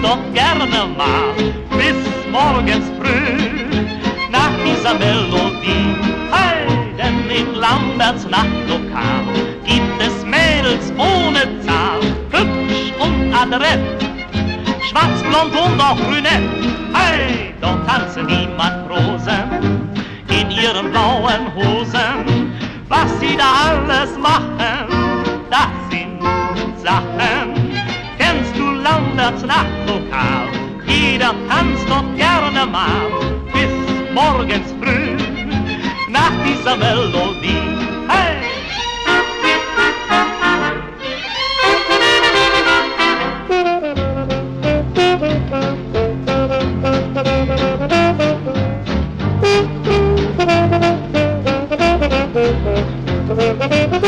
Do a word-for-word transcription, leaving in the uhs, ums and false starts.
doch gerne mal bis morgens früh nach dieser Melodie. Hey, denn in Lamberts Nachtlokal gibt es Mädels ohne Zahl, hübsch und adrett, schwarzblond und auch brünett. Hey, dort tanzen die Matrosen in ihren blauen Hosen. Was sie da alles machen, das sind Sachen. Kennst du Lamberts Nachtlokal? Jeder tanzt dort gerne mal bis morgens früh nach dieser Melodie. Hey! Thank you.